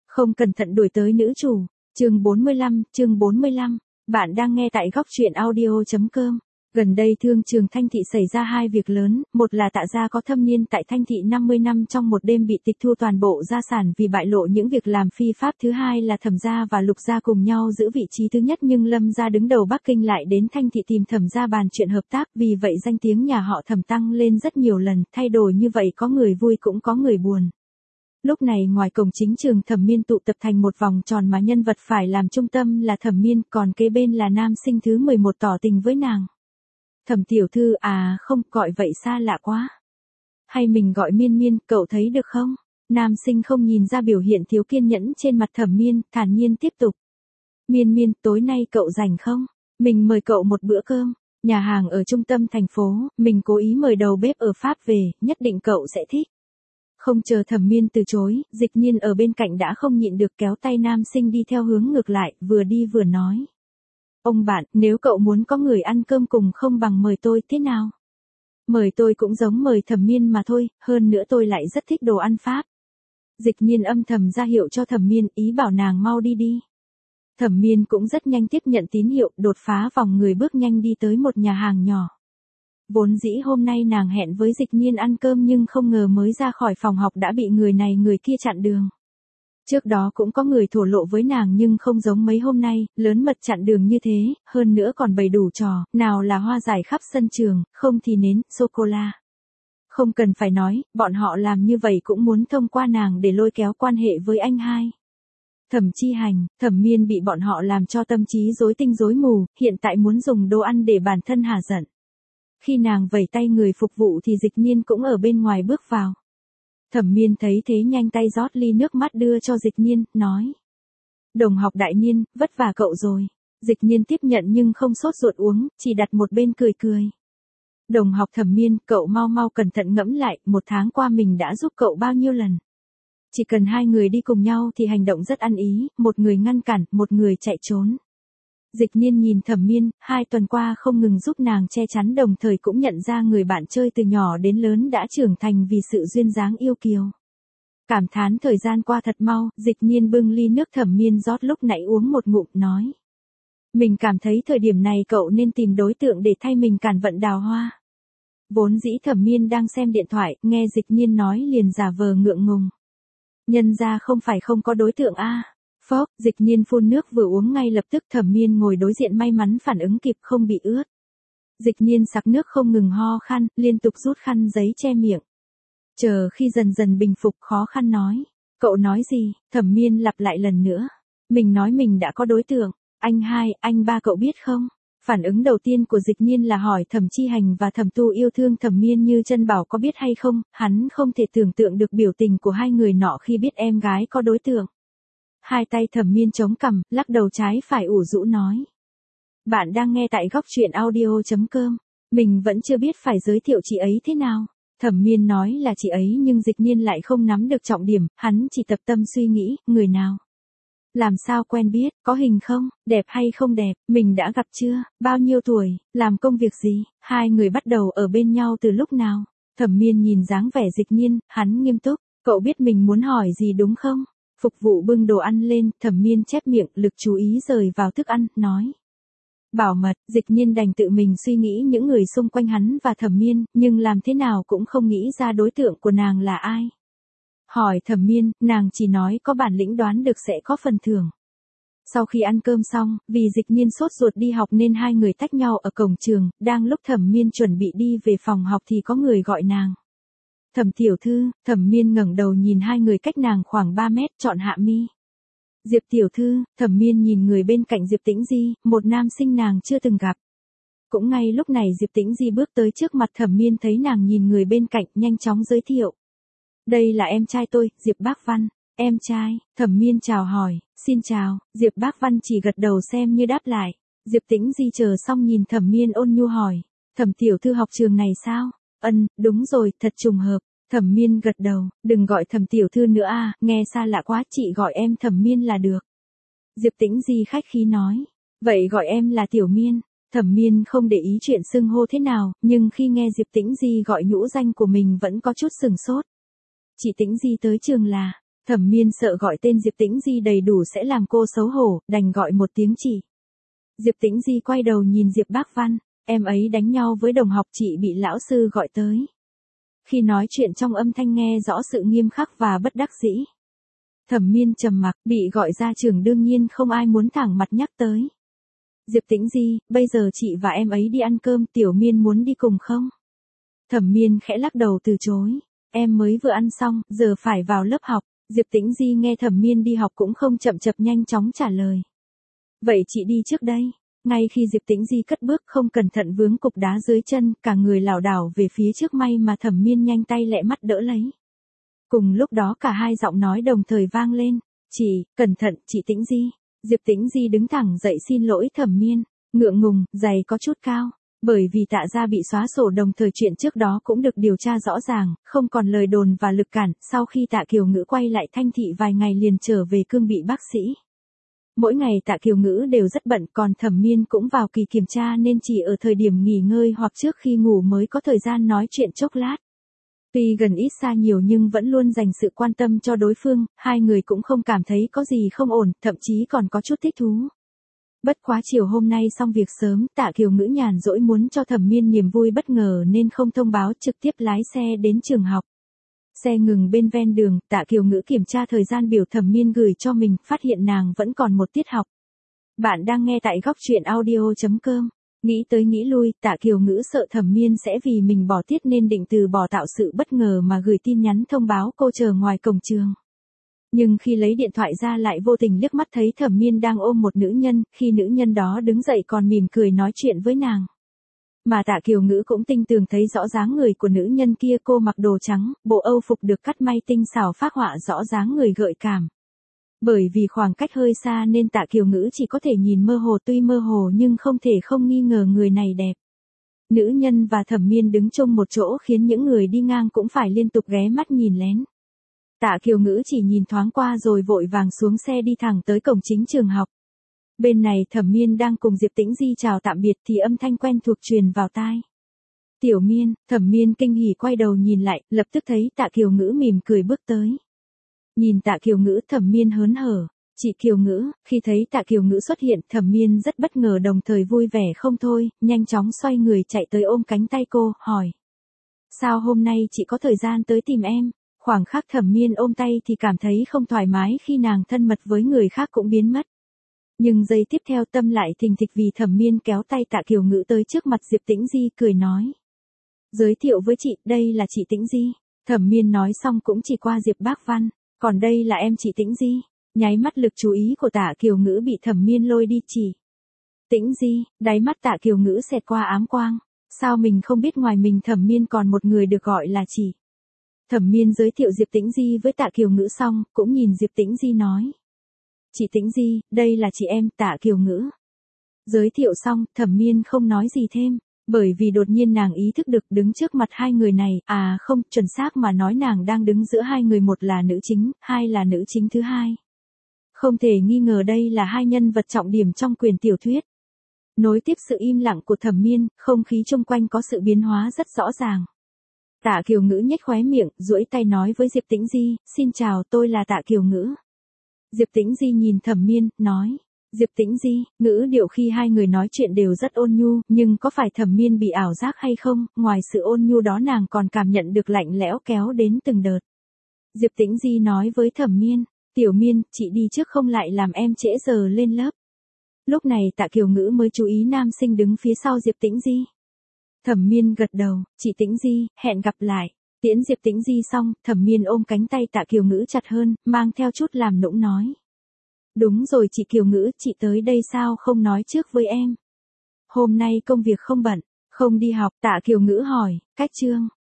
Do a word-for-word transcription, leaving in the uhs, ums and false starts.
Không cẩn thận đuổi tới nữ chủ, chương bốn mươi lăm, chương bốn mươi lăm, bạn đang nghe tại góc truyện audio.com. Gần đây Thương Trường Thanh Thị xảy ra hai việc lớn, một là Tạ gia có thâm niên tại Thanh Thị năm mươi năm trong một đêm bị tịch thu toàn bộ gia sản vì bại lộ những việc làm phi pháp, thứ hai là Thẩm gia và Lục gia cùng nhau giữ vị trí thứ nhất nhưng Lâm gia đứng đầu Bắc Kinh lại đến Thanh Thị tìm Thẩm gia bàn chuyện hợp tác, vì vậy danh tiếng nhà họ Thẩm tăng lên rất nhiều lần, thay đổi như vậy có người vui cũng có người buồn. Lúc này ngoài cổng chính trường Thẩm Miên tụ tập thành một vòng tròn mà nhân vật phải làm trung tâm là Thẩm Miên, còn kế bên là nam sinh thứ mười một tỏ tình với nàng. Thẩm tiểu thư à, không, gọi vậy xa lạ quá. Hay mình gọi Miên Miên, cậu thấy được không? Nam sinh không nhìn ra biểu hiện thiếu kiên nhẫn trên mặt Thẩm Miên, thản nhiên tiếp tục. Miên Miên, tối nay cậu rảnh không? Mình mời cậu một bữa cơm. Nhà hàng ở trung tâm thành phố, mình cố ý mời đầu bếp ở Pháp về, nhất định cậu sẽ thích. Không chờ Thẩm Miên từ chối, Dịch Nhiên ở bên cạnh đã không nhịn được kéo tay nam sinh đi theo hướng ngược lại, vừa đi vừa nói. Ông bạn, nếu cậu muốn có người ăn cơm cùng không bằng mời tôi, thế nào? Mời tôi cũng giống mời Thẩm Miên mà thôi, hơn nữa tôi lại rất thích đồ ăn Pháp. Dịch Nhiên âm thầm ra hiệu cho Thẩm Miên, ý bảo nàng mau đi đi. Thẩm Miên cũng rất nhanh tiếp nhận tín hiệu, đột phá vòng người bước nhanh đi tới một nhà hàng nhỏ. Vốn dĩ hôm nay nàng hẹn với Dịch Nhiên ăn cơm nhưng không ngờ mới ra khỏi phòng học đã bị người này người kia chặn đường. Trước đó cũng có người thổ lộ với nàng nhưng không giống mấy hôm nay, lớn mật chặn đường như thế, hơn nữa còn bày đủ trò, nào là hoa giải khắp sân trường, không thì nến, sô-cô-la. Không cần phải nói, bọn họ làm như vậy cũng muốn thông qua nàng để lôi kéo quan hệ với anh hai. Thẩm Chi Hành, Thẩm Miên bị bọn họ làm cho tâm trí rối tinh rối mù, hiện tại muốn dùng đồ ăn để bản thân hả giận. Khi nàng vẩy tay người phục vụ thì Dịch Nhiên cũng ở bên ngoài bước vào. Thẩm Miên thấy thế nhanh tay rót ly nước mắt đưa cho Dịch Nhiên, nói. Đồng học đại niên, vất vả cậu rồi. Dịch Nhiên tiếp nhận nhưng không sốt ruột uống, chỉ đặt một bên cười cười. Đồng học Thẩm Miên, cậu mau mau cẩn thận ngẫm lại, một tháng qua mình đã giúp cậu bao nhiêu lần. Chỉ cần hai người đi cùng nhau thì hành động rất ăn ý, một người ngăn cản, một người chạy trốn. Dịch Nhiên nhìn Thẩm Miên, hai tuần qua không ngừng giúp nàng che chắn đồng thời cũng nhận ra người bạn chơi từ nhỏ đến lớn đã trưởng thành vì sự duyên dáng yêu kiều. Cảm thán thời gian qua thật mau, Dịch Nhiên bưng ly nước Thẩm Miên rót lúc nãy uống một ngụm nói. Mình cảm thấy thời điểm này cậu nên tìm đối tượng để thay mình cản vận Đào Hoa. Vốn dĩ Thẩm Miên đang xem điện thoại, nghe Dịch Nhiên nói liền giả vờ ngượng ngùng. Nhân ra không phải không có đối tượng a. À. Phốc, Dịch Nhiên phun nước vừa uống ngay lập tức. Thẩm Miên ngồi đối diện may mắn phản ứng kịp không bị ướt. Dịch Nhiên sặc nước không ngừng ho khan, liên tục rút khăn giấy che miệng. Chờ khi dần dần bình phục khó khăn nói. Cậu nói gì? Thẩm Miên lặp lại lần nữa. Mình nói mình đã có đối tượng. Anh hai, anh ba cậu biết không? Phản ứng đầu tiên của Dịch Nhiên là hỏi Thẩm Chi Hành và Thẩm Tu yêu thương Thẩm Miên như chân bảo có biết hay không, hắn không thể tưởng tượng được biểu tình của hai người nọ khi biết em gái có đối tượng. Hai tay Thẩm Miên chống cằm, lắc đầu trái phải ủ rũ nói. Bạn đang nghe tại góc truyện audio.com. Mình vẫn chưa biết phải giới thiệu chị ấy thế nào. Thẩm Miên nói là chị ấy nhưng Dịch Nhiên lại không nắm được trọng điểm, hắn chỉ tập tâm suy nghĩ, người nào. Làm sao quen biết, có hình không, đẹp hay không đẹp, mình đã gặp chưa, bao nhiêu tuổi, làm công việc gì, hai người bắt đầu ở bên nhau từ lúc nào. Thẩm Miên nhìn dáng vẻ Dịch Nhiên, hắn nghiêm túc, cậu biết mình muốn hỏi gì đúng không? Phục vụ bưng đồ ăn lên, Thẩm Miên chép miệng, lực chú ý rời vào thức ăn, nói. Bảo mật, Dịch Nhiên đành tự mình suy nghĩ những người xung quanh hắn và Thẩm Miên, nhưng làm thế nào cũng không nghĩ ra đối tượng của nàng là ai. Hỏi Thẩm Miên, nàng chỉ nói có bản lĩnh đoán được sẽ có phần thưởng. Sau khi ăn cơm xong, vì Dịch Nhiên sốt ruột đi học nên hai người tách nhau ở cổng trường, đang lúc Thẩm Miên chuẩn bị đi về phòng học thì có người gọi nàng. Thẩm tiểu thư, Thẩm Miên ngẩng đầu nhìn hai người cách nàng khoảng ba mét, chọn hạ mi. Diệp tiểu thư, Thẩm Miên nhìn người bên cạnh Diệp Tĩnh Di, một nam sinh nàng chưa từng gặp. Cũng ngay lúc này Diệp Tĩnh Di bước tới trước mặt Thẩm Miên thấy nàng nhìn người bên cạnh, nhanh chóng giới thiệu. Đây là em trai tôi, Diệp Bác Văn. Em trai, Thẩm Miên chào hỏi, xin chào, Diệp Bác Văn chỉ gật đầu xem như đáp lại. Diệp Tĩnh Di chờ xong nhìn Thẩm Miên ôn nhu hỏi, Thẩm tiểu thư học trường này sao? Ân, đúng rồi, thật trùng hợp. Thẩm Miên gật đầu, đừng gọi Thẩm tiểu thư nữa à, nghe xa lạ quá, chị gọi em Thẩm Miên là được. Diệp Tĩnh Di khách khí nói, vậy gọi em là Tiểu Miên. Thẩm Miên không để ý chuyện xưng hô thế nào, nhưng khi nghe Diệp Tĩnh Di gọi nhũ danh của mình vẫn có chút sừng sốt. Chị Tĩnh Di tới trường là, Thẩm Miên sợ gọi tên Diệp Tĩnh Di đầy đủ sẽ làm cô xấu hổ, đành gọi một tiếng chị. Diệp Tĩnh Di quay đầu nhìn Diệp Bác Văn, em ấy đánh nhau với đồng học chị bị lão sư gọi tới. Khi nói chuyện trong âm thanh nghe rõ sự nghiêm khắc và bất đắc dĩ. Thẩm Miên trầm mặc, bị gọi ra trường đương nhiên không ai muốn thẳng mặt nhắc tới. Diệp Tĩnh Di, bây giờ chị và em ấy đi ăn cơm, Tiểu Miên muốn đi cùng không? Thẩm Miên khẽ lắc đầu từ chối, em mới vừa ăn xong, giờ phải vào lớp học. Diệp Tĩnh Di nghe Thẩm Miên đi học cũng không chậm chập nhanh chóng trả lời. Vậy chị đi trước đây. Ngay khi Diệp Tĩnh Di cất bước không cẩn thận vướng cục đá dưới chân, cả người lảo đảo về phía trước, may mà Thẩm Miên nhanh tay lẹ mắt đỡ lấy. Cùng lúc đó cả hai giọng nói đồng thời vang lên, chị, cẩn thận, chị Tĩnh Di. Diệp Tĩnh Di đứng thẳng dậy xin lỗi Thẩm Miên, ngượng ngùng, giày có chút cao. Bởi vì Tạ gia bị xóa sổ đồng thời chuyện trước đó cũng được điều tra rõ ràng, không còn lời đồn và lực cản, sau khi Tạ Kiều Ngữ quay lại Thanh Thị vài ngày liền trở về cương vị bác sĩ. Mỗi ngày Tạ Kiều Ngữ đều rất bận, còn Thẩm Miên cũng vào kỳ kiểm tra nên chỉ ở thời điểm nghỉ ngơi hoặc trước khi ngủ mới có thời gian nói chuyện chốc lát. Tuy gần ít xa nhiều nhưng vẫn luôn dành sự quan tâm cho đối phương, hai người cũng không cảm thấy có gì không ổn, thậm chí còn có chút thích thú. Bất quá chiều hôm nay xong việc sớm, Tạ Kiều Ngữ nhàn rỗi muốn cho Thẩm Miên niềm vui bất ngờ nên không thông báo, trực tiếp lái xe đến trường học. Xe ngừng bên ven đường, Tạ Kiều Ngữ kiểm tra thời gian biểu Thẩm Miên gửi cho mình, phát hiện nàng vẫn còn một tiết học. Bạn đang nghe tại góc truyện audio chấm com. Nghĩ tới nghĩ lui, Tạ Kiều Ngữ sợ Thẩm Miên sẽ vì mình bỏ tiết nên định từ bỏ tạo sự bất ngờ mà gửi tin nhắn thông báo cô chờ ngoài cổng trường. Nhưng khi lấy điện thoại ra lại vô tình liếc mắt thấy Thẩm Miên đang ôm một nữ nhân, khi nữ nhân đó đứng dậy còn mỉm cười nói chuyện với nàng. Mà Tạ Kiều Ngữ cũng tinh tường thấy rõ dáng người của nữ nhân kia, cô mặc đồ trắng, bộ âu phục được cắt may tinh xảo phác họa rõ dáng người gợi cảm. Bởi vì khoảng cách hơi xa nên Tạ Kiều Ngữ chỉ có thể nhìn mơ hồ, tuy mơ hồ nhưng không thể không nghi ngờ người này đẹp. Nữ nhân và Thẩm Miên đứng chung một chỗ khiến những người đi ngang cũng phải liên tục ghé mắt nhìn lén. Tạ Kiều Ngữ chỉ nhìn thoáng qua rồi vội vàng xuống xe đi thẳng tới cổng chính trường học. Bên này Thẩm Miên đang cùng Diệp Tĩnh Di chào tạm biệt thì âm thanh quen thuộc truyền vào tai. Tiểu Miên, Thẩm Miên kinh hỉ quay đầu nhìn lại, lập tức thấy Tạ Kiều Ngữ mỉm cười bước tới. Nhìn Tạ Kiều Ngữ, Thẩm Miên hớn hở, chị Kiều Ngữ, khi thấy Tạ Kiều Ngữ xuất hiện, Thẩm Miên rất bất ngờ đồng thời vui vẻ không thôi, nhanh chóng xoay người chạy tới ôm cánh tay cô, hỏi. Sao hôm nay chị có thời gian tới tìm em? Khoảng khắc Thẩm Miên ôm tay thì cảm thấy không thoải mái khi nàng thân mật với người khác cũng biến mất. Nhưng giây tiếp theo tâm lại thình thịch vì Thẩm Miên kéo tay Tạ Kiều Ngữ tới trước mặt Diệp Tĩnh Di cười nói. Giới thiệu với chị, đây là chị Tĩnh Di. Thẩm Miên nói xong cũng chỉ qua Diệp Bác Văn, còn đây là em chị Tĩnh Di. Nháy mắt lực chú ý của Tạ Kiều Ngữ bị Thẩm Miên lôi đi chỉ. Tĩnh Di, đáy mắt Tạ Kiều Ngữ xẹt qua ám quang. Sao mình không biết ngoài mình Thẩm Miên còn một người được gọi là chị. Thẩm Miên giới thiệu Diệp Tĩnh Di với Tạ Kiều Ngữ xong, cũng nhìn Diệp Tĩnh Di nói. Chị Tĩnh Di, đây là chị em, Tạ Kiều Ngữ. Giới thiệu xong, Thẩm Miên không nói gì thêm, bởi vì đột nhiên nàng ý thức được đứng trước mặt hai người này, à không, chuẩn xác mà nói nàng đang đứng giữa hai người, một là nữ chính, hai là nữ chính thứ hai. Không thể nghi ngờ đây là hai nhân vật trọng điểm trong quyển tiểu thuyết. Nối tiếp sự im lặng của Thẩm Miên, không khí xung quanh có sự biến hóa rất rõ ràng. Tạ Kiều Ngữ nhếch khóe miệng, duỗi tay nói với Diệp Tĩnh Di, xin chào, tôi là Tạ Kiều Ngữ. Diệp Tĩnh Di nhìn Thẩm Miên, nói. Diệp Tĩnh Di, ngữ điệu khi hai người nói chuyện đều rất ôn nhu, nhưng có phải Thẩm Miên bị ảo giác hay không, ngoài sự ôn nhu đó nàng còn cảm nhận được lạnh lẽo kéo đến từng đợt. Diệp Tĩnh Di nói với Thẩm Miên, Tiểu Miên, chị đi trước không lại làm em trễ giờ lên lớp. Lúc này Tạ Kiều Ngữ mới chú ý nam sinh đứng phía sau Diệp Tĩnh Di. Thẩm Miên gật đầu, chị Tĩnh Di, hẹn gặp lại. Tiễn Diệp Tĩnh Di xong, Thẩm Miên ôm cánh tay Tạ Kiều Ngữ chặt hơn, mang theo chút làm nũng nói. Đúng rồi chị Kiều Ngữ, chị tới đây sao không nói trước với em? Hôm nay công việc không bận, không đi học, Tạ Kiều Ngữ hỏi, cách chương.